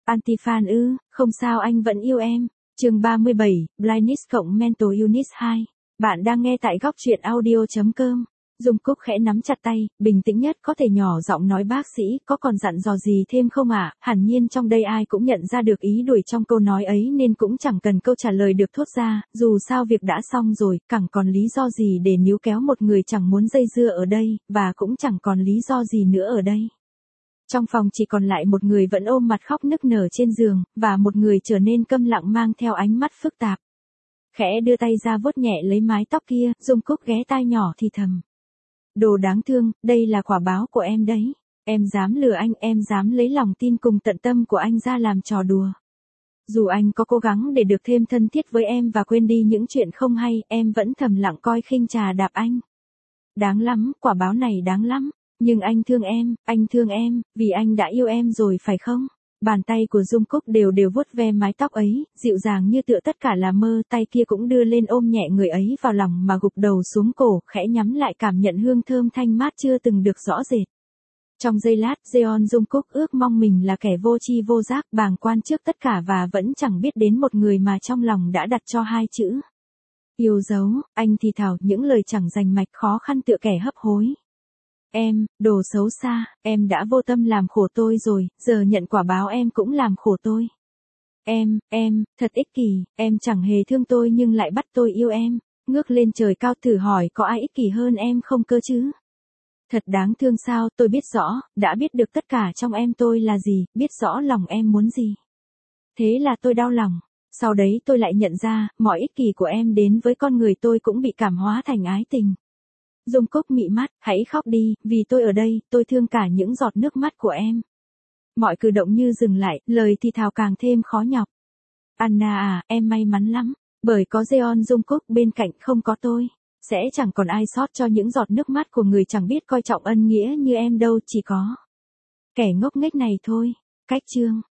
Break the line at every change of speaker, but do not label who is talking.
Anti-fan ư, không sao anh vẫn yêu em. Chương 37, Blindness cộng Mental Illness 2. Bạn đang nghe tại góc truyện audio.com. Dung Cúc khẽ nắm chặt tay, bình tĩnh nhất có thể nhỏ giọng nói bác sĩ có còn dặn dò gì thêm không ạ? Hẳn nhiên trong đây ai cũng nhận ra được ý đuổi trong câu nói ấy nên cũng chẳng cần câu trả lời được thốt ra, dù sao việc đã xong rồi, chẳng còn lý do gì để níu kéo một người chẳng muốn dây dưa ở đây, và cũng chẳng còn lý do gì nữa ở đây. Trong phòng chỉ còn lại một người vẫn ôm mặt khóc nức nở trên giường, và một người trở nên câm lặng mang theo ánh mắt phức tạp. Khẽ đưa tay ra vuốt nhẹ lấy mái tóc kia, Dung Cúc ghé tai nhỏ thì thầm. Đồ đáng thương, đây là quả báo của em đấy. Em dám lừa anh, em dám lấy lòng tin cùng tận tâm của anh ra làm trò đùa. Dù anh có cố gắng để được thêm thân thiết với em và quên đi những chuyện không hay, em vẫn thầm lặng coi khinh trà đạp anh. Đáng lắm, quả báo này đáng lắm. Nhưng anh thương em, vì anh đã yêu em rồi phải không? Bàn tay của Dung Cúc đều vuốt ve mái tóc ấy, dịu dàng như tựa tất cả là mơ, tay kia cũng đưa lên ôm nhẹ người ấy vào lòng mà gục đầu xuống cổ, khẽ nhắm lại cảm nhận hương thơm thanh mát chưa từng được rõ rệt. Trong giây lát, Jeon Dung Cúc ước mong mình là kẻ vô tri vô giác, bàng quan trước tất cả và vẫn chẳng biết đến một người mà trong lòng đã đặt cho hai chữ. Yêu dấu, anh thì thào những lời chẳng rành mạch khó khăn tựa kẻ hấp hối. Em, đồ xấu xa, em đã vô tâm làm khổ tôi rồi, giờ nhận quả báo em cũng làm khổ tôi. Em, thật ích kỷ, em chẳng hề thương tôi nhưng lại bắt tôi yêu em, ngước lên trời cao thử hỏi có ai ích kỷ hơn em không cơ chứ? Thật đáng thương sao, tôi biết rõ, đã biết được tất cả trong em tôi là gì, biết rõ lòng em muốn gì. Thế là tôi đau lòng, sau đấy tôi lại nhận ra, mọi ích kỷ của em đến với con người tôi cũng bị cảm hóa thành ái tình. Dung Cúc mị mắt, hãy khóc đi, vì tôi ở đây, tôi thương cả những giọt nước mắt của em. Mọi cử động như dừng lại, lời thì thào càng thêm khó nhọc. Anna à, em may mắn lắm, bởi có Jeon Dung Cúc bên cạnh không có tôi. Sẽ chẳng còn ai sót cho những giọt nước mắt của người chẳng biết coi trọng ân nghĩa như em đâu, chỉ có kẻ ngốc nghếch này thôi. Cách chương